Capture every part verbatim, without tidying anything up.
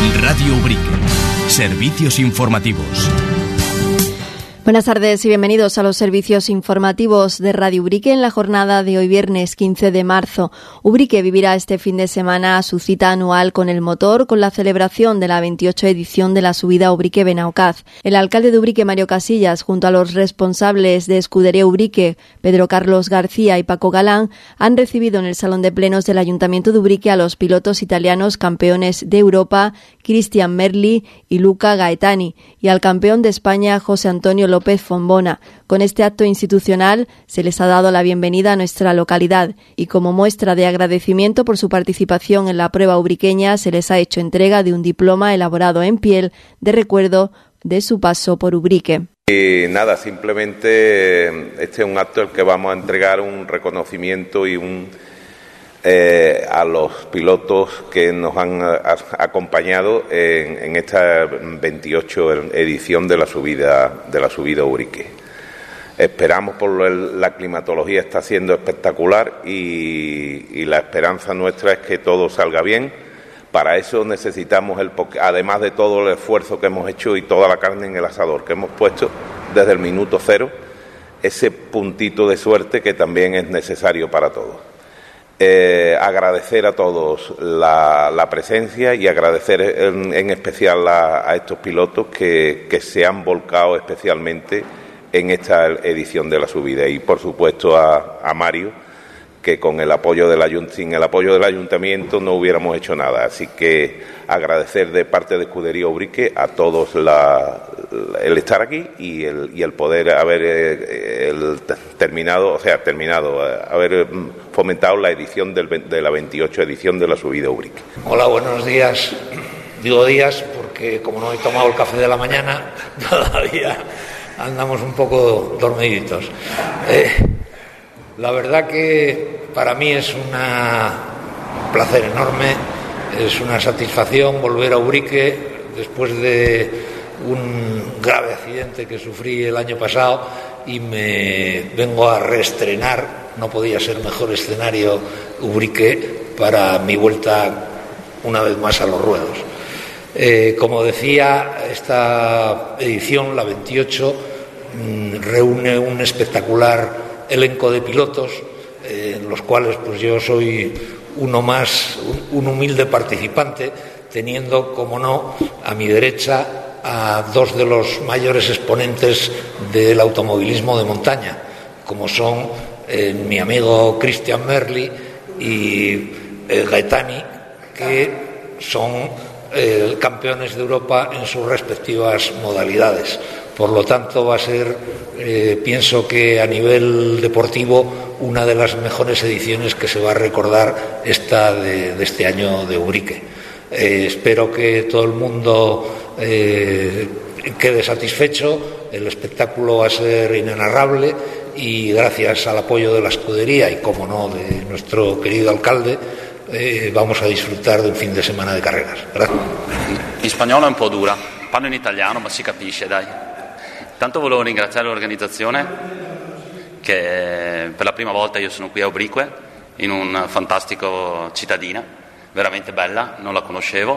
Radio Ubrique. Servicios informativos. Buenas tardes y bienvenidos a los servicios informativos de Radio Ubrique en la jornada de hoy viernes quince de marzo. Ubrique vivirá este fin de semana su cita anual con el motor con la celebración de la veintiocho edición de la subida Ubrique-Benaocaz. El alcalde de Ubrique, Mario Casillas, junto a los responsables de Escudería Ubrique, Pedro Carlos García y Paco Galán, han recibido en el Salón de Plenos del Ayuntamiento de Ubrique a los pilotos italianos campeones de Europa, Cristian Merli y Luca Gaetani, y al campeón de España, José Antonio López Fombona. Con este acto institucional se les ha dado la bienvenida a nuestra localidad y como muestra de agradecimiento por su participación en la prueba ubriqueña se les ha hecho entrega de un diploma elaborado en piel de recuerdo de su paso por Ubrique. Y nada, simplemente este es un acto en el que vamos a entregar un reconocimiento y un Eh, a los pilotos que nos han a, acompañado en, en esta veintiocho edición de la subida de la subida Ubrique. Esperamos, por el, la climatología está siendo espectacular y, y la esperanza nuestra es que todo salga bien. Para eso necesitamos, el además de todo el esfuerzo que hemos hecho y toda la carne en el asador que hemos puesto desde el minuto cero, ese puntito de suerte que también es necesario para todos. Eh, agradecer a todos la, la presencia y agradecer en, en especial a, a estos pilotos que, que se han volcado especialmente en esta edición de la subida y por supuesto a, a Mario, que con el apoyo del ayunt- sin el apoyo del ayuntamiento no hubiéramos hecho nada, así que agradecer de parte de Escudería Ubrique a todos la, el estar aquí y el, y el poder haber eh, el terminado, o sea, terminado, eh, haber fomentado la edición del, de la veintiocho edición de la subida Ubrique. Hola, buenos días. Digo días porque como no he tomado el café de la mañana, todavía andamos un poco dormiditos. Eh, la verdad que para mí es una, un placer enorme, es una satisfacción volver a Ubrique después de un grave accidente que sufrí el año pasado y me vengo a reestrenar. No podía ser mejor escenario Ubrique para mi vuelta una vez más a los ruedos. Eh, como decía, esta edición, la veintiocho, mmm, reúne un espectacular elenco de pilotos, eh, en los cuales pues yo soy uno más, un, un humilde participante, teniendo, como no, a mi derecha a dos de los mayores exponentes del automovilismo de montaña, como son eh, mi amigo Cristian Merli y eh, Gaetani, que son eh, campeones de Europa en sus respectivas modalidades. Por lo tanto, va a ser, eh, pienso que a nivel deportivo, una de las mejores ediciones que se va a recordar esta de, de este año de Ubrique. Eh, espero que todo el mundo eh, quede satisfecho. El espectáculo va a ser inenarrable y gracias al apoyo de la escudería y, como no, de nuestro querido alcalde, eh, vamos a disfrutar de un fin de semana de carreras. Gracias. In spagnolo è un po' dura, parlo in italiano ma si capisce, dai. Tanto volevo ringraziare l'organizzazione che per la prima volta io sono qui a Ubrique in un fantastico cittadina, veramente bella, non la conoscevo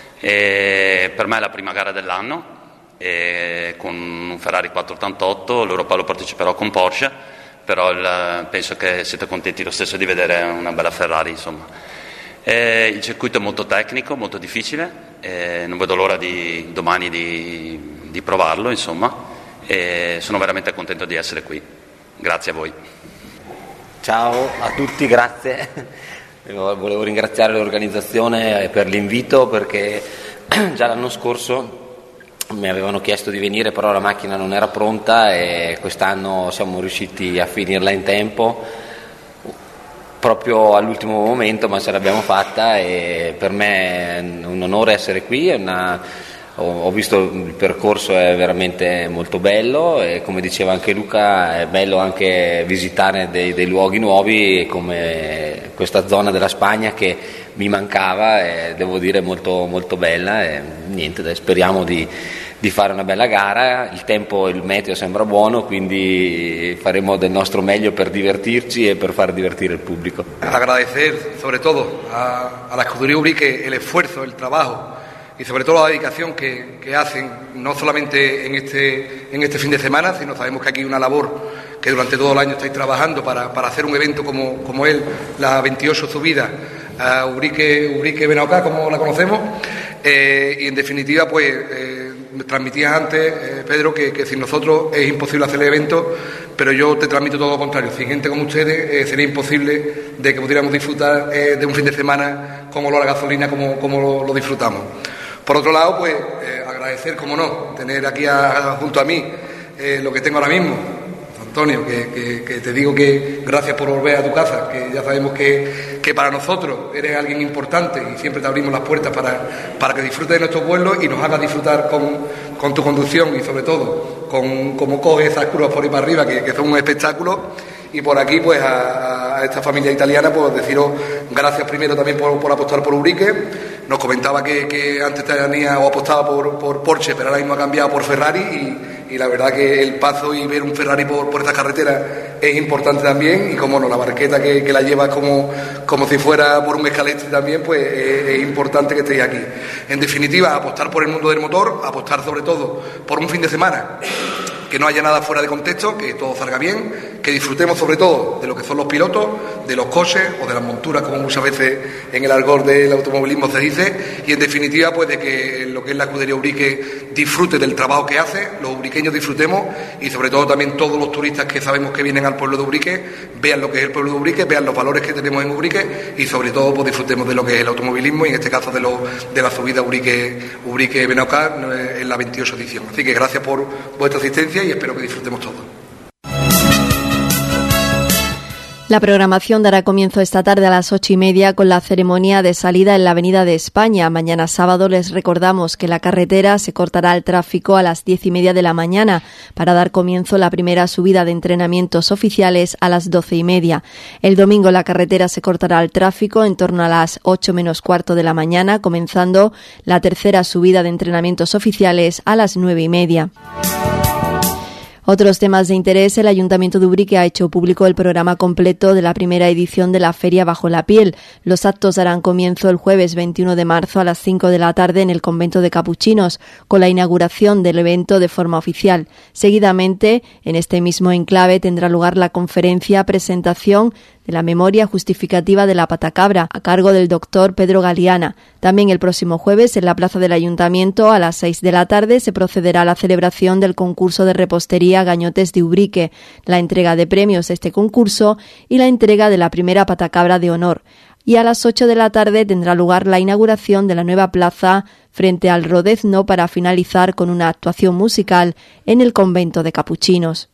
e per me è la prima gara dell'anno e con un Ferrari quattrocentottantotto, l'Europa lo parteciperò con Porsche, però il, penso che siete contenti lo stesso di vedere una bella Ferrari, insomma. E il circuito è molto tecnico, molto difficile, e non vedo l'ora di domani di, di provarlo, insomma, e sono veramente contento di essere qui. Grazie a voi. Ciao a tutti, grazie. Volevo ringraziare l'organizzazione per l'invito perché già l'anno scorso mi avevano chiesto di venire, però la macchina non era pronta e quest'anno siamo riusciti a finirla in tempo, proprio all'ultimo momento, ma ce l'abbiamo fatta e per me è un onore essere qui. È una Ho visto il percorso, è veramente molto bello e, come diceva anche Luca, è bello anche visitare dei, dei luoghi nuovi come questa zona della Spagna che mi mancava e devo dire molto, molto bella e niente, dai, speriamo di, di fare una bella gara. Il tempo, il meteo sembra buono, quindi faremo del nostro meglio per divertirci e per far divertire il pubblico. Agradecer sobre todo a, a la Escudería Ubrique el esfuerzo, el trabajo y sobre todo la dedicación que, que hacen, no solamente en este, en este fin de semana, sino sabemos que aquí hay una labor que durante todo el año estáis trabajando para, para hacer un evento como, como él, la veintiocho subida a Ubrique, Ubrique Benaocá, como la conocemos, eh, y en definitiva, pues, eh, me transmitías antes, eh, Pedro, que, que sin nosotros es imposible hacer el evento, pero yo te transmito todo lo contrario. Sin gente como ustedes eh, sería imposible de que pudiéramos disfrutar eh, de un fin de semana con olor a gasolina como, como lo, lo disfrutamos. Por otro lado, pues, eh, agradecer, como no, tener aquí a, junto a mí eh, lo que tengo ahora mismo, Antonio, que, que, que te digo que gracias por volver a tu casa, que ya sabemos que, que para nosotros eres alguien importante y siempre te abrimos las puertas para, para que disfrutes de nuestros vuelos y nos hagas disfrutar con, con tu conducción y sobre todo con cómo coges esas curvas por ahí para arriba, que, que son un espectáculo. Y por aquí, pues a, a esta familia italiana, pues deciros gracias primero también por, por apostar por Ubrique. Nos comentaba que, que antes tenía o apostaba por, por Porsche, pero ahora mismo ha cambiado por Ferrari y, y la verdad que el paso y ver un Ferrari por, por esta carretera es importante también. Y como no, la barqueta que, que la llevas como, como si fuera por un escalestre también, pues es, es importante que estéis aquí. En definitiva, apostar por el mundo del motor, apostar sobre todo por un fin de semana que no haya nada fuera de contexto, que todo salga bien, que disfrutemos sobre todo de lo que son los pilotos, de los coches o de las monturas, como muchas veces en el argot del automovilismo se dice, y en definitiva pues de que lo que es la escudería Ubrique disfrute del trabajo que hace, los ubriqueños disfrutemos y sobre todo también todos los turistas que sabemos que vienen al pueblo de Ubrique vean lo que es el pueblo de Ubrique, vean los valores que tenemos en Ubrique y sobre todo pues disfrutemos de lo que es el automovilismo y en este caso de, lo, de la subida Ubrique, Ubrique Benaocá en la veintiocho edición. Así que gracias por vuestra asistencia y espero que disfrutemos todos. La programación dará comienzo esta tarde a las ocho y media con la ceremonia de salida en la Avenida de España. Mañana sábado les recordamos que la carretera se cortará al tráfico a las diez y media de la mañana para dar comienzo la primera subida de entrenamientos oficiales a las doce y media. El domingo la carretera se cortará al tráfico en torno a las ocho menos cuarto de la mañana, comenzando la tercera subida de entrenamientos oficiales a las nueve y media. Otros temas de interés: el Ayuntamiento de Ubrique ha hecho público el programa completo de la primera edición de la Feria Bajo la Piel. Los actos darán comienzo el jueves veintiuno de marzo a las cinco de la tarde en el Convento de Capuchinos, con la inauguración del evento de forma oficial. Seguidamente, en este mismo enclave tendrá lugar la conferencia presentación de la memoria justificativa de la patacabra, a cargo del doctor Pedro Galiana. También el próximo jueves, en la plaza del Ayuntamiento, a las seis de la tarde, se procederá a la celebración del concurso de repostería Gañotes de Ubrique, la entrega de premios de este concurso y la entrega de la primera patacabra de honor. Y a las ocho de la tarde tendrá lugar la inauguración de la nueva plaza frente al Rodezno para finalizar con una actuación musical en el Convento de Capuchinos.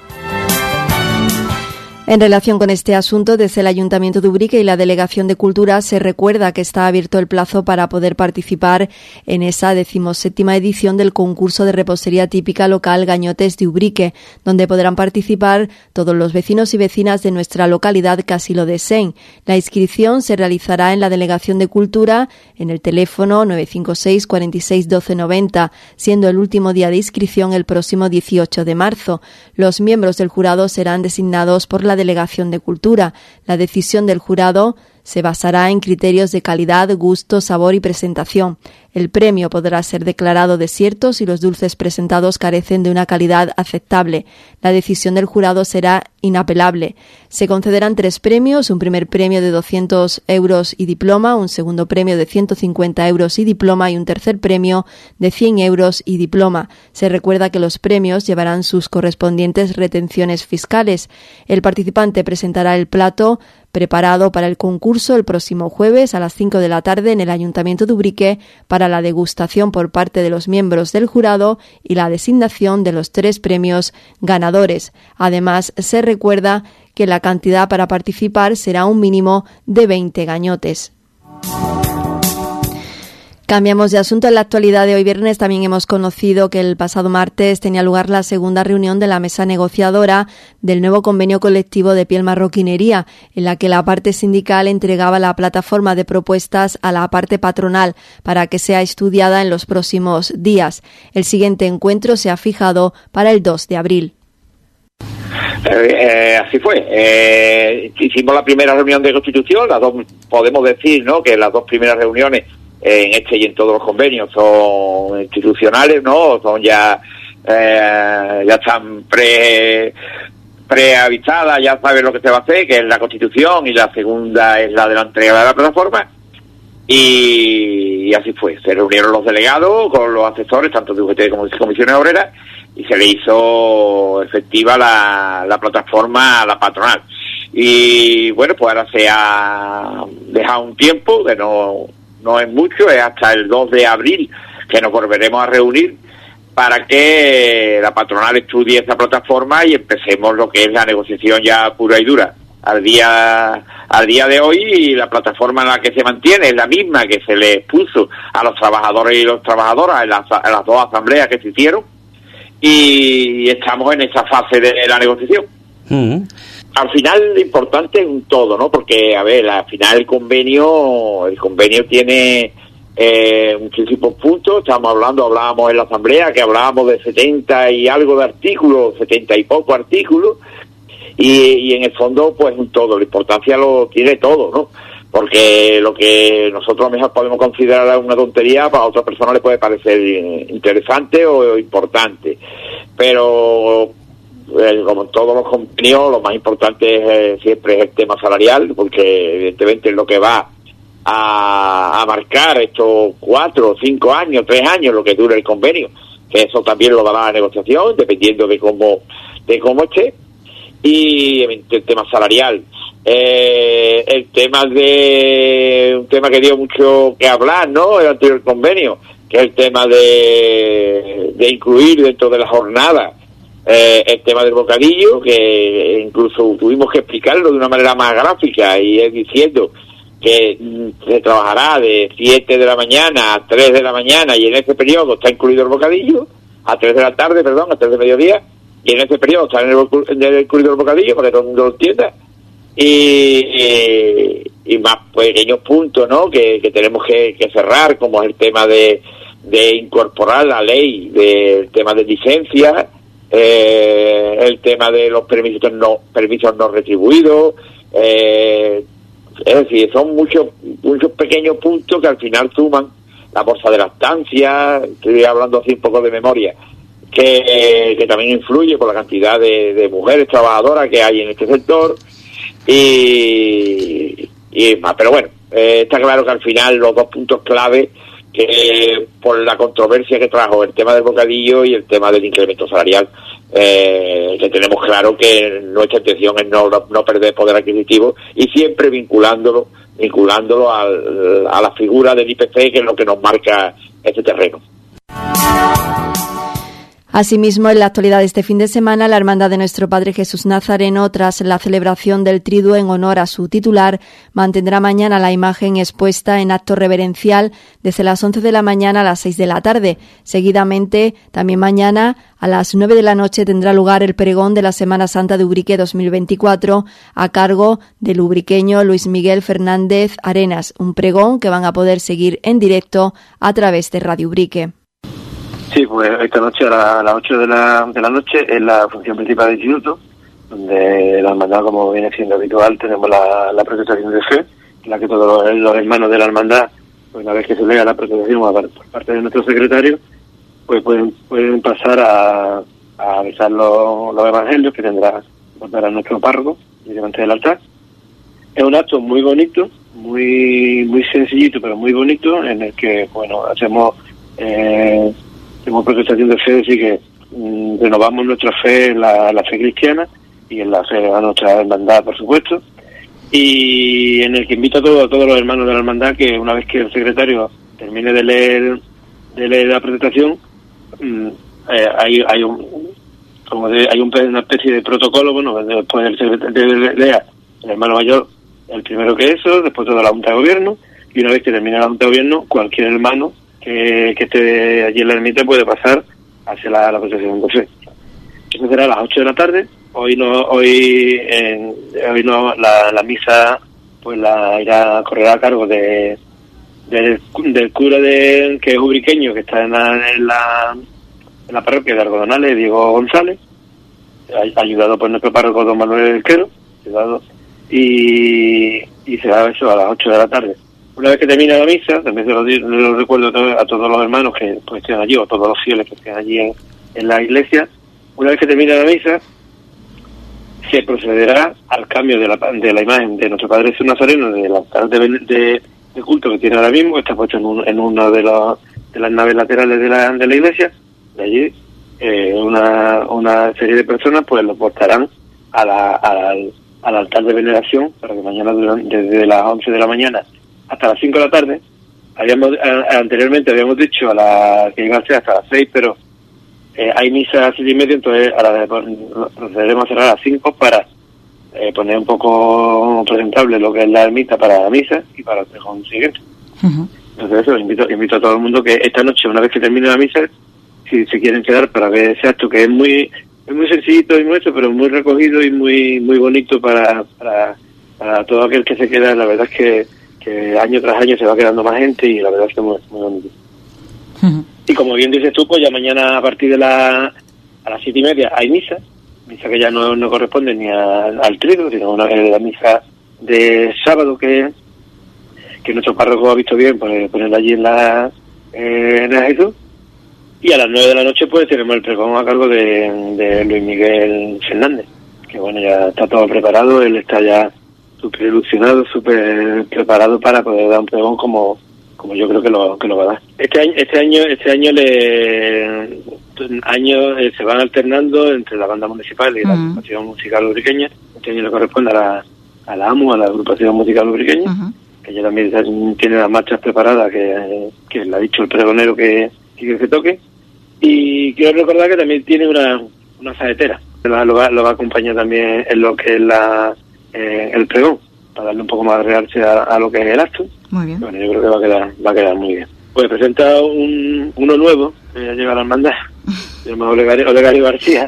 En relación con este asunto, desde el Ayuntamiento de Ubrique y la Delegación de Cultura se recuerda que está abierto el plazo para poder participar en esa decimoséptima edición del concurso de repostería típica local Gañotes de Ubrique, donde podrán participar todos los vecinos y vecinas de nuestra localidad que así lo deseen. La inscripción se realizará en la Delegación de Cultura en el teléfono nueve cinco seis, cuarenta y seis, doce noventa, siendo el último día de inscripción el próximo dieciocho de marzo. Los miembros del jurado serán designados por la Delegación de Cultura. La decisión del jurado se basará en criterios de calidad, gusto, sabor y presentación. El premio podrá ser declarado desierto si los dulces presentados carecen de una calidad aceptable. La decisión del jurado será inapelable. Se concederán tres premios: un primer premio de doscientos euros y diploma, un segundo premio de ciento cincuenta euros y diploma y un tercer premio de cien euros y diploma. Se recuerda que los premios llevarán sus correspondientes retenciones fiscales. El participante presentará el plato preparado para el concurso el próximo jueves a las cinco de la tarde en el Ayuntamiento de Ubrique para la degustación por parte de los miembros del jurado y la designación de los tres premios ganadores. Además, se recuerda que la cantidad para participar será un mínimo de veinte gañotes. Cambiamos de asunto. En la actualidad de hoy viernes también hemos conocido que el pasado martes tenía lugar la segunda reunión de la mesa negociadora del nuevo convenio colectivo de piel marroquinería, en la que la parte sindical entregaba la plataforma de propuestas a la parte patronal para que sea estudiada en los próximos días. El siguiente encuentro se ha fijado para el dos de abril. Eh, eh, así fue. Eh, hicimos la primera reunión de constitución, las dos, podemos decir, ¿no?, que las dos primeras reuniones en este y en todos los convenios son institucionales, ¿no? Son ya, eh, ya están pre, preavisadas, ya saben lo que se va a hacer, que es la Constitución, y la segunda es la de la entrega de la plataforma. Y, y así fue, se reunieron los delegados con los asesores, tanto de U G T como de comisiones obreras, y se le hizo efectiva la, la plataforma a la patronal. Y bueno, pues ahora se ha dejado un tiempo, que no, no es mucho, es hasta el dos de abril que nos volveremos a reunir para que la patronal estudie esta plataforma y empecemos lo que es la negociación ya pura y dura. Al día al día de hoy, la plataforma en la que se mantiene es la misma que se le expuso a los trabajadores y las trabajadoras en las, en las dos asambleas que se hicieron, y estamos en esa fase de la negociación. Mm. Al final lo importante es un todo, ¿no? Porque, a ver, al final el convenio el convenio tiene eh, muchísimos puntos. Estamos hablando, hablábamos en la asamblea que hablábamos de setenta y algo de artículos, setenta y poco artículos, y, y en el fondo pues un todo, la importancia lo tiene todo, ¿no? Porque lo que nosotros a lo mejor podemos considerar una tontería, para otras personas les puede parecer interesante o importante, pero eh, como en todos los convenios, lo más importante es, eh, siempre es el tema salarial, porque evidentemente es lo que va a, a marcar estos cuatro, cinco años, tres años, lo que dure el convenio, que eso también lo dará la negociación, dependiendo de cómo, de cómo esté. Y el tema salarial, eh, el tema de un tema que dio mucho que hablar, ¿no?, el anterior convenio, que es el tema de, de incluir dentro de la jornada eh, el tema del bocadillo, que incluso tuvimos que explicarlo de una manera más gráfica, y es diciendo que se trabajará de siete de la mañana a tres de la mañana, y en ese periodo está incluido el bocadillo, a tres de la tarde, perdón, a tres de mediodía, y en ese periodo está en el, en el incluido el bocadillo, para que todo el mundo lo entienda, y, y, y más pequeños puntos, ¿no?, que, que tenemos que, que cerrar, como es el tema de, de incorporar la ley del tema de licencias, eh, el tema de los permisos no permisos no retribuidos, eh, es decir, son muchos muchos pequeños puntos que al final suman la bolsa de lactancia, estoy hablando así un poco de memoria, que, que también influye por la cantidad de, de mujeres trabajadoras que hay en este sector, y, y más. Pero bueno, eh, está claro que al final los dos puntos clave, que por la controversia que trajo el tema del bocadillo y el tema del incremento salarial, eh, que tenemos claro que nuestra intención es no, no perder poder adquisitivo, y siempre vinculándolo vinculándolo al, a la figura del I P C, que es lo que nos marca este terreno. Asimismo, en la actualidad de este fin de semana, la Hermandad de Nuestro Padre Jesús Nazareno, tras la celebración del Triduo en honor a su titular, mantendrá mañana la imagen expuesta en acto reverencial desde las once de la mañana a las seis de la tarde. Seguidamente, también mañana, a las nueve de la noche, tendrá lugar el pregón de la Semana Santa de Ubrique dos mil veinticuatro a cargo del ubriqueño Luis Miguel Fernández Arenas, un pregón que van a poder seguir en directo a través de Radio Ubrique. Sí, pues esta noche a, a las ocho de la, de la noche es la función principal del instituto, donde la hermandad, como viene siendo habitual, tenemos la, la protestación de fe, en la que todos los, los hermanos de la hermandad, pues una vez que se lea la protestación por parte de nuestro secretario, pues pueden pueden pasar a, a rezar los, los evangelios que tendrá a nuestro párroco delante del altar. Es un acto muy bonito, muy muy sencillito, pero muy bonito, en el que, bueno, hacemos... Eh, Hacemos protestación de fe, así que mmm, renovamos nuestra fe en la, la fe cristiana y en la fe a nuestra hermandad, por supuesto, y en el que invito a, todo, a todos los hermanos de la hermandad que una vez que el secretario termine de leer de leer la protestación, mmm, eh, hay hay un como de, hay un, una especie de protocolo, bueno, después del secretario lea el hermano mayor el primero que eso, después toda la Junta de Gobierno, y una vez que termine la Junta de Gobierno, cualquier hermano que, que esté allí en la ermita puede pasar hacia la, la procesión de fe. Eso será a las ocho de la tarde. Hoy no, hoy, en, hoy no, la, la misa pues la irá a correr a cargo de, de del cura de, que es ubriqueño, que está en la, en la, en la parroquia de Algodonales, Diego González, ayudado por nuestro párroco don Manuel Elquero, ayudado, y, y será eso a las ocho de la tarde. una vez que termina la misa, también se lo, lo recuerdo a todos, a todos los hermanos que pues, estén allí, o a todos los fieles que estén allí en, en la iglesia, una vez que termina la misa, se procederá al cambio de la, de la imagen de nuestro Padre Jesús Nazareno, del altar de, de, de culto que tiene ahora mismo, que está puesto en, un, en una de, los, de las naves laterales de la, de la iglesia. De allí, eh, una, una serie de personas pues lo portarán a la, al, al altar de veneración, para que mañana, desde las once de la mañana hasta las cinco de la tarde, habíamos a, anteriormente habíamos dicho a la que iba a ser hasta las seis, pero eh, hay misa a las siete y media, entonces a la, procederemos a cerrar a las cinco para eh, poner un poco presentable lo que es la ermita para la misa y para el pregón siguiente. Uh-huh. Entonces eso, invito, invito a todo el mundo que esta noche, una vez que termine la misa, si se quieren quedar para ver ese acto, que es muy es muy sencillito y nuestro, pero muy recogido y muy muy bonito para, para, para todo aquel que se queda. La verdad es que que año tras año se va quedando más gente y la verdad es que es muy, muy bonito. Uh-huh. Y como bien dices tú, pues ya mañana a partir de la a las siete y media hay misa, misa que ya no, no corresponde ni a, al trigo, sino una la misa de sábado que que nuestro párroco ha visto bien poner, ponerla allí en la eh, en el Jesús. Y a las nueve de la noche pues tenemos el pregón a cargo de, de Luis Miguel Fernández, que bueno, ya está todo preparado, él está ya súper ilusionado, súper preparado para poder dar un pregón como como yo creo que lo que lo va a dar. Este año este año este año le años eh, se van alternando entre la banda municipal y la uh-huh. agrupación musical lubriqueña. Este año le corresponde a la a la A M U, a la agrupación musical lubriqueña, uh-huh. que ya también tiene las marchas preparadas que, que le ha dicho el pregonero que que se toque. Y quiero recordar que también tiene una una saetera, lo va, lo va a acompañar también en lo que es la Eh, el pregón, para darle un poco más de realce a, a lo que es el acto. Muy bien. Bueno, yo creo que va a quedar va a quedar muy bien. Pues presenta un uno nuevo, que ya llega a la hermandad, se llama Olegario, Olegario García.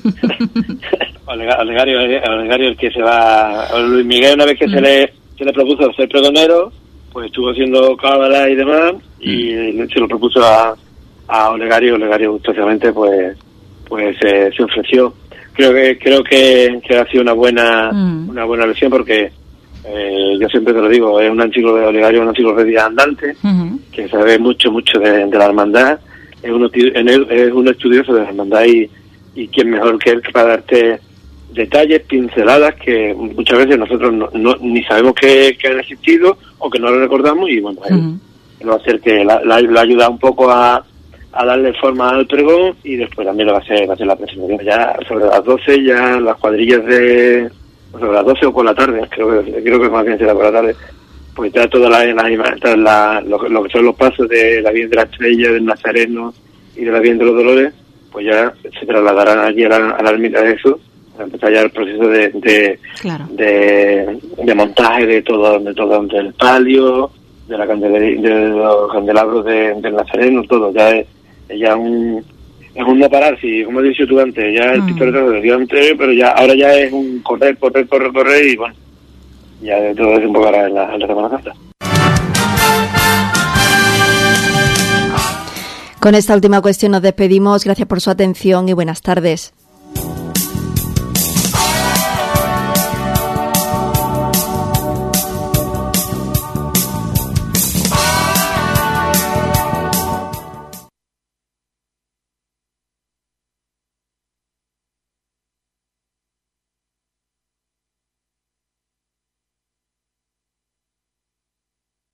Olegario, Olegario, Olegario el que se va, Luis Miguel, una vez que mm. se le se le propuso ser pregonero, pues estuvo haciendo cábala y demás, y mm. se lo propuso a, a Olegario, Olegario gustosamente pues pues eh, se ofreció. Creo que creo que, que ha sido una buena mm. una buena lección, porque eh, yo siempre te lo digo, es un enciclopedia Olegario, una enciclopedia andante, uh-huh. que sabe mucho mucho de, de la hermandad, es un, en él, es un estudioso de la hermandad, y, y quién mejor que él para darte detalles, pinceladas que muchas veces nosotros no, no ni sabemos que, que han existido o que no lo recordamos, y bueno, uh-huh. él, él va a hacer que la, la, la ayuda un poco a a darle forma al pregón, y después también lo va a hacer, va a hacer la presentación. Ya sobre las doce, ya las cuadrillas de... sobre las doce o por la tarde, creo que creo que más bien será por la tarde, pues ya todas las la, la, lo, lo que son los pasos de la Virgen de la Estrella, del Nazareno y de la Virgen de los Dolores, pues ya se trasladarán allí a la, a la ermita de Jesús, para empezar ya el proceso de de, claro. de, de montaje de todo, de todo del palio, de la candelería, de los candelabros de, del Nazareno, todo, ya es ya un es un no parar, si como has dicho tú antes, ya el mm. pistolero lo dio antes, pero ya ahora ya es un correr, correr, correr, correr, y bueno, ya de todo es un poco ahora en la, en la Semana Santa. Con esta última cuestión nos despedimos, gracias por su atención y buenas tardes.